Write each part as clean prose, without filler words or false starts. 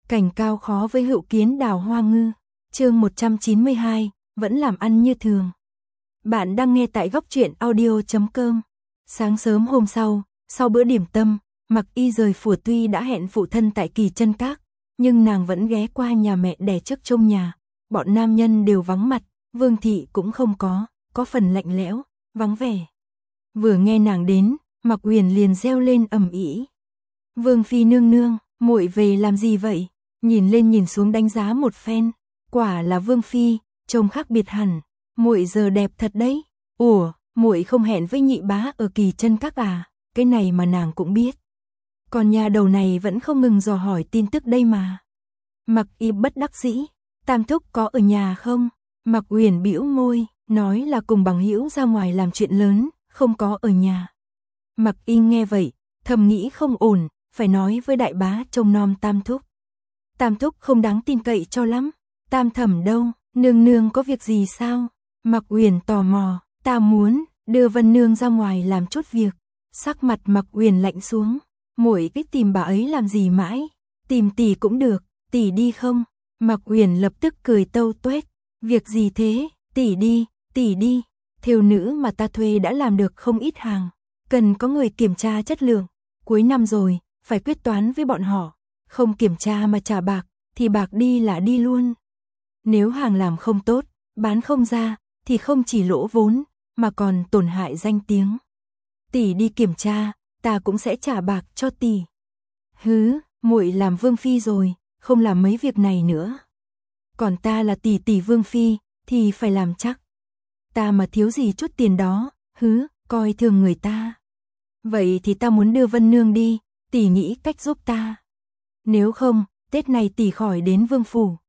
Cảnh cao khó với hữu kiến đào hoa ngư. Chương 192, vẫn làm ăn như thường. Bạn đang nghe tại góc truyện audio.com. Sáng sớm hôm sau bữa điểm tâm, Mặc Y rời phủ. Tuy đã hẹn phụ thân tại Kỳ Chân Các, nhưng nàng vẫn ghé qua nhà mẹ đẻ trước trông nhà. Bọn nam nhân đều vắng mặt, Vương thị cũng không có phần lạnh lẽo, vắng vẻ. Vừa nghe nàng đến, Mặc Uyển liền reo lên ầm ĩ. Vương phi nương nương, muội về làm gì vậy? Nhìn lên nhìn xuống đánh giá một phen, quả là Vương phi, trông khác biệt hẳn, muội giờ đẹp thật đấy. Ủa, muội không hẹn với nhị bá ở Kỳ Chân Các à? Cái này mà nàng cũng biết. Còn nhà đầu này vẫn không ngừng dò hỏi tin tức đây mà. Mặc Y bất đắc dĩ, Tam thúc có ở nhà không? Mặc Uyển bĩu môi, nói là cùng bằng hữu ra ngoài làm chuyện lớn, không có ở nhà. Mặc Y nghe vậy, thầm nghĩ không ổn, phải nói với đại bá trông nom Tam thúc. Tam thúc không đáng tin cậy cho lắm. Tam thẩm đâu, nương nương có việc gì sao? Mặc Uyển tò mò, ta muốn đưa Vân nương ra ngoài làm chút việc. Sắc mặt Mặc Uyển lạnh xuống, muội biết tìm bà ấy làm gì mãi? Tìm tỷ cũng được, tỷ đi không? Mặc Uyển lập tức cười tâu tuét, việc gì thế? Tỷ đi. Thêu nữ mà ta thuê đã làm được không ít hàng, cần có người kiểm tra chất lượng. Cuối năm rồi, phải quyết toán với bọn họ, không kiểm tra mà trả bạc, thì bạc đi là đi luôn. Nếu hàng làm không tốt, bán không ra, thì không chỉ lỗ vốn, mà còn tổn hại danh tiếng. Tỷ đi kiểm tra, ta cũng sẽ trả bạc cho tỷ. Hứ, muội làm vương phi rồi, không làm mấy việc này nữa. Còn ta là tỷ vương phi, thì phải làm chắc. Ta mà thiếu gì chút tiền đó, coi thường người ta. Vậy thì ta muốn đưa Vân nương đi, tỷ nghĩ cách giúp ta. Nếu không, Tết này tỷ khỏi đến vương phủ.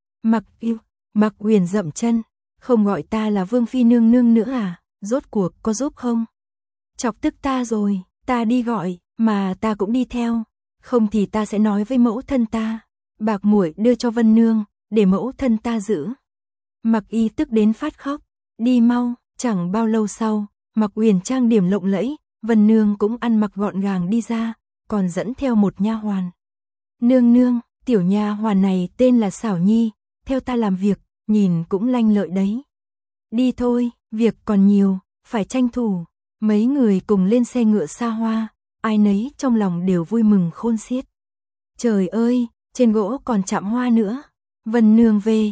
Mặc Uyển dậm chân, không gọi ta là vương phi nương nương nữa à? Rốt cuộc có giúp không? Chọc tức ta rồi, ta đi gọi, mà ta cũng đi theo. Không thì ta sẽ nói với mẫu thân ta, bạc muội đưa cho Vân nương, để mẫu thân ta giữ. Mặc Y tức đến phát khóc, đi mau. Chẳng bao lâu sau, Mặc Uyển trang điểm lộng lẫy, Vân nương cũng ăn mặc gọn gàng đi ra, còn dẫn theo một nha hoàn. Nương nương, tiểu nha hoàn này tên là Xảo Nhi, theo ta làm việc, nhìn cũng lanh lợi đấy. Đi thôi, việc còn nhiều, phải tranh thủ. Mấy người cùng lên xe ngựa xa hoa, ai nấy trong lòng đều vui mừng khôn xiết. Trời ơi, trên gỗ còn chạm hoa nữa. Vân nương về,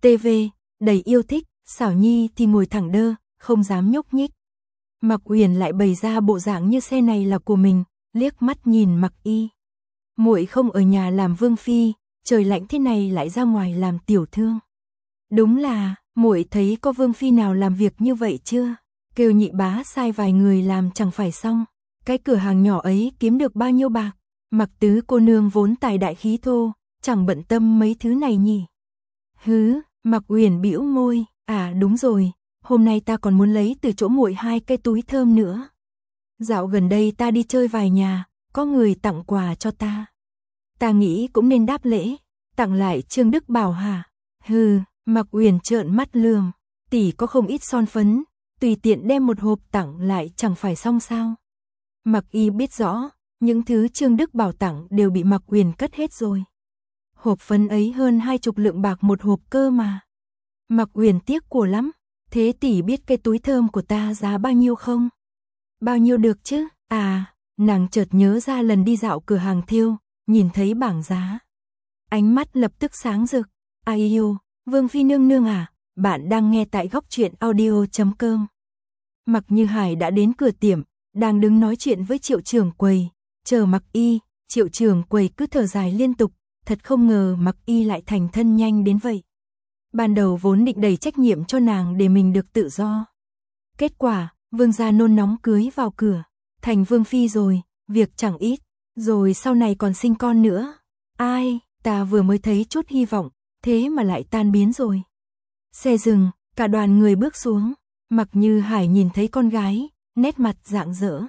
đầy yêu thích, Xảo Nhi thì ngồi thẳng đơ, không dám nhúc nhích. Mặc Uyển lại bày ra bộ dạng như xe này là của mình, liếc mắt nhìn Mặc Y. Muội không ở nhà làm vương phi, trời lạnh thế này lại ra ngoài làm tiểu thương. Đúng là, muội thấy có vương phi nào làm việc như vậy chưa? Kêu nhị bá sai vài người làm chẳng phải xong. Cái cửa hàng nhỏ ấy kiếm được bao nhiêu bạc? Mặc tứ cô nương vốn tài đại khí thô, chẳng bận tâm mấy thứ này nhỉ. Mặc Uyển bĩu môi, à đúng rồi, hôm nay ta còn muốn lấy từ chỗ muội 2 cái túi thơm nữa. Dạo gần đây ta đi chơi vài nhà, có người tặng quà cho ta. Ta nghĩ cũng nên đáp lễ, tặng lại Trương Đức Bảo hả? Mặc Uyển trợn mắt lườm, tỷ có không ít son phấn, tùy tiện đem một hộp tặng lại chẳng phải xong sao? Mặc Y biết rõ, những thứ Trương Đức Bảo tặng đều bị Mặc Uyển cất hết rồi. Hộp phấn ấy hơn 20 lượng bạc một hộp cơ mà. Mặc Uyển tiếc của lắm, thế tỷ biết cái túi thơm của ta giá bao nhiêu không? Bao nhiêu được chứ? À, nàng chợt nhớ ra lần đi dạo cửa hàng thêu, nhìn thấy bảng giá. Ánh mắt lập tức sáng rực. Ai yêu, vương phi nương nương à, bạn đang nghe tại góc truyện audio.com. Mặc Như Hải đã đến cửa tiệm, đang đứng nói chuyện với Triệu trưởng quầy, chờ Mặc Y. Triệu trưởng quầy cứ thở dài liên tục, thật không ngờ Mặc Y lại thành thân nhanh đến vậy. Ban đầu vốn định đẩy trách nhiệm cho nàng để mình được tự do. Kết quả, vương gia nôn nóng cưới vào cửa, thành vương phi rồi, việc chẳng ít, rồi sau này còn sinh con nữa. Ai, ta vừa mới thấy chút hy vọng, thế mà lại tan biến rồi. Xe dừng, cả đoàn người bước xuống, Mặc Như Hải nhìn thấy con gái, nét mặt rạng rỡ.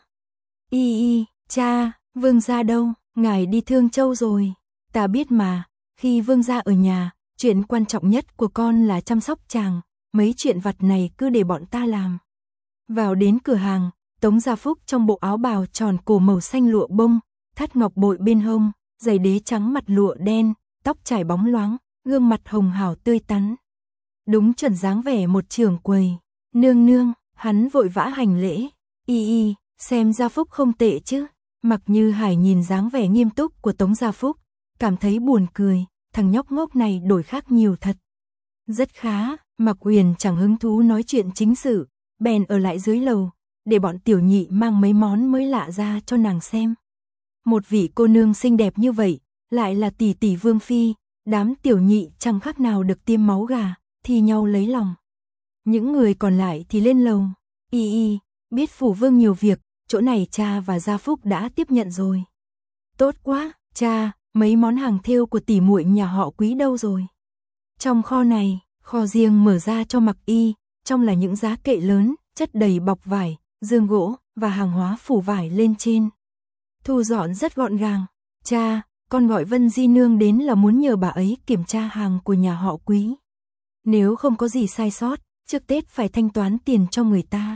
Cha, vương gia đâu, ngài đi Thương Châu rồi. Ta biết mà, khi vương gia ở nhà, chuyện quan trọng nhất của con là chăm sóc chàng, mấy chuyện vặt này cứ để bọn ta làm. Vào đến cửa hàng, Tống Gia Phúc trong bộ áo bào tròn cổ màu xanh lụa bông, thắt ngọc bội bên hông, giày đế trắng mặt lụa đen, tóc trải bóng loáng, gương mặt hồng hào tươi tắn. Đúng chuẩn dáng vẻ một trưởng quầy. Nương nương, hắn vội vã hành lễ. Y, xem Gia Phúc không tệ chứ. Mặc Như Hải nhìn dáng vẻ nghiêm túc của Tống Gia Phúc, cảm thấy buồn cười, thằng nhóc ngốc này đổi khác nhiều thật. Rất khá, Mạc Uyển chẳng hứng thú nói chuyện chính sự, bèn ở lại dưới lầu, để bọn tiểu nhị mang mấy món mới lạ ra cho nàng xem. Một vị cô nương xinh đẹp như vậy, lại là tỷ tỷ vương phi, đám tiểu nhị chẳng khác nào được tiêm máu gà, thi nhau lấy lòng. Những người còn lại thì lên lầu. Y, biết phủ vương nhiều việc, chỗ này cha và Gia Phúc đã tiếp nhận rồi. Tốt quá, cha, mấy món hàng thêu của tỷ muội nhà họ Quý đâu rồi? Trong kho này, kho riêng mở ra cho Mặc Y, trong là những giá kệ lớn, chất đầy bọc vải, giường gỗ và hàng hóa phủ vải lên trên. Thu dọn rất gọn gàng. Cha, con gọi Vân Di Nương đến là muốn nhờ bà ấy kiểm tra hàng của nhà họ Quý. Nếu không có gì sai sót, trước Tết phải thanh toán tiền cho người ta.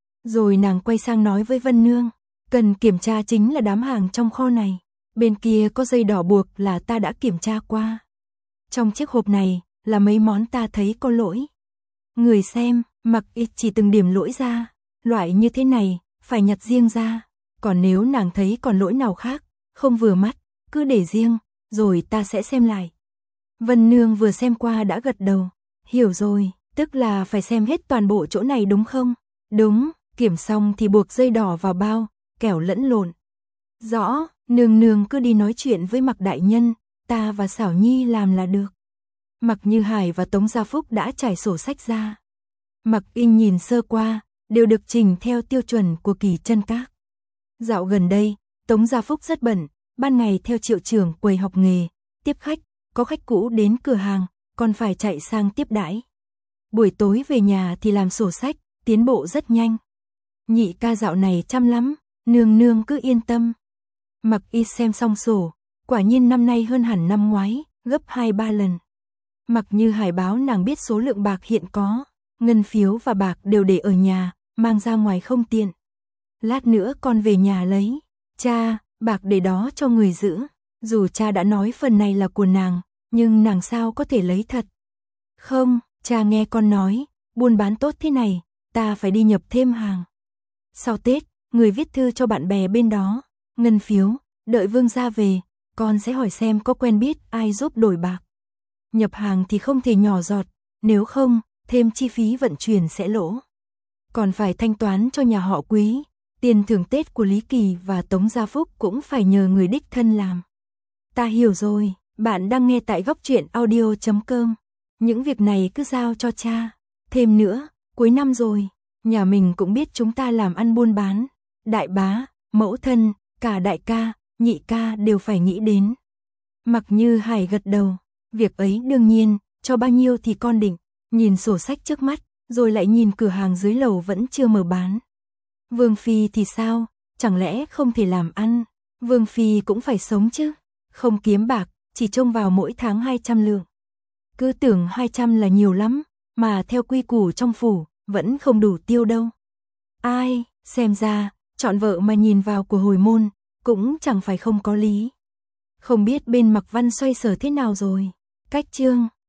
Rồi nàng quay sang nói với Vân Nương, cần kiểm tra chính là đám hàng trong kho này. Bên kia có dây đỏ buộc là ta đã kiểm tra qua. Trong chiếc hộp này là mấy món ta thấy có lỗi. Người xem, Mặc Y chỉ từng điểm lỗi ra, loại như thế này phải nhặt riêng ra. Còn nếu nàng thấy còn lỗi nào khác, không vừa mắt, cứ để riêng, rồi ta sẽ xem lại. Vân Nương vừa xem qua đã gật đầu. Hiểu rồi, tức là phải xem hết toàn bộ chỗ này đúng không? Đúng, kiểm xong thì buộc dây đỏ vào bao, kẻo lẫn lộn. Rõ, nương nương cứ đi nói chuyện với Mặc đại nhân, ta và Xảo Nhi làm là được. Mặc Như Hải và Tống Gia Phúc đã trải sổ sách ra. Mặc Y nhìn sơ qua, đều được chỉnh theo tiêu chuẩn của Kỳ Chân Các. Dạo gần đây, Tống Gia Phúc rất bận, ban ngày theo triệu trưởng quầy học nghề, tiếp khách, có khách cũ đến cửa hàng, còn phải chạy sang tiếp đãi. Buổi tối về nhà thì làm sổ sách, tiến bộ rất nhanh. Nhị ca dạo này chăm lắm, nương nương cứ yên tâm. Mặc Y xem xong sổ, quả nhiên năm nay hơn hẳn năm ngoái, gấp 2-3 lần. Mặc Như Hải báo nàng biết số lượng bạc hiện có, ngân phiếu và bạc đều để ở nhà, mang ra ngoài không tiện. Lát nữa con về nhà lấy. Cha, bạc để đó cho người giữ. Dù cha đã nói phần này là của nàng, nhưng nàng sao có thể lấy thật? Không, cha nghe con nói, buôn bán tốt thế này, ta phải đi nhập thêm hàng. Sau Tết, người viết thư cho bạn bè bên đó, ngân phiếu, đợi vương gia về, con sẽ hỏi xem có quen biết ai giúp đổi bạc. Nhập hàng thì không thể nhỏ giọt, nếu không, thêm chi phí vận chuyển sẽ lỗ. Còn phải thanh toán cho nhà họ Quý, tiền thưởng Tết của Lý Kỳ và Tống Gia Phúc cũng phải nhờ người đích thân làm. Ta hiểu rồi, bạn đang nghe tại Góc Truyện Audio.com. Những việc này cứ giao cho cha. Thêm nữa, cuối năm rồi, nhà mình cũng biết chúng ta làm ăn buôn bán. Đại bá, mẫu thân, cả đại ca, nhị ca đều phải nghĩ đến. Mặc Như Hải gật đầu, việc ấy đương nhiên, cho bao nhiêu thì con định. Nhìn sổ sách trước mắt, rồi lại nhìn cửa hàng dưới lầu vẫn chưa mở bán. Vương Phi thì sao, chẳng lẽ không thể làm ăn? Vương Phi cũng phải sống chứ, không kiếm bạc, chỉ trông vào mỗi tháng 200 lượng. Cứ tưởng 200 là nhiều lắm, mà theo quy củ trong phủ, vẫn không đủ tiêu đâu. Ai, xem ra, chọn vợ mà nhìn vào của hồi môn, cũng chẳng phải không có lý. Không biết bên Mặc Văn xoay sở thế nào rồi. Cách chương